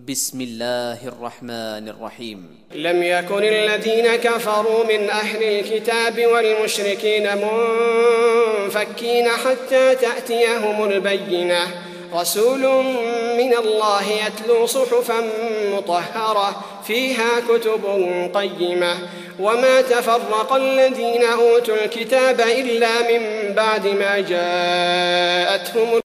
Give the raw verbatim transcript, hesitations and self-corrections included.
بسم الله الرحمن الرحيم. لم يكن الذين كفروا من أهل الكتاب والمشركين منفكين حتى تأتيهم البينة، رسول من الله يتلو صحفا مطهرة فيها كتب قيمة. وما تفرق الذين أوتوا الكتاب إلا من بعد ما جاءتهم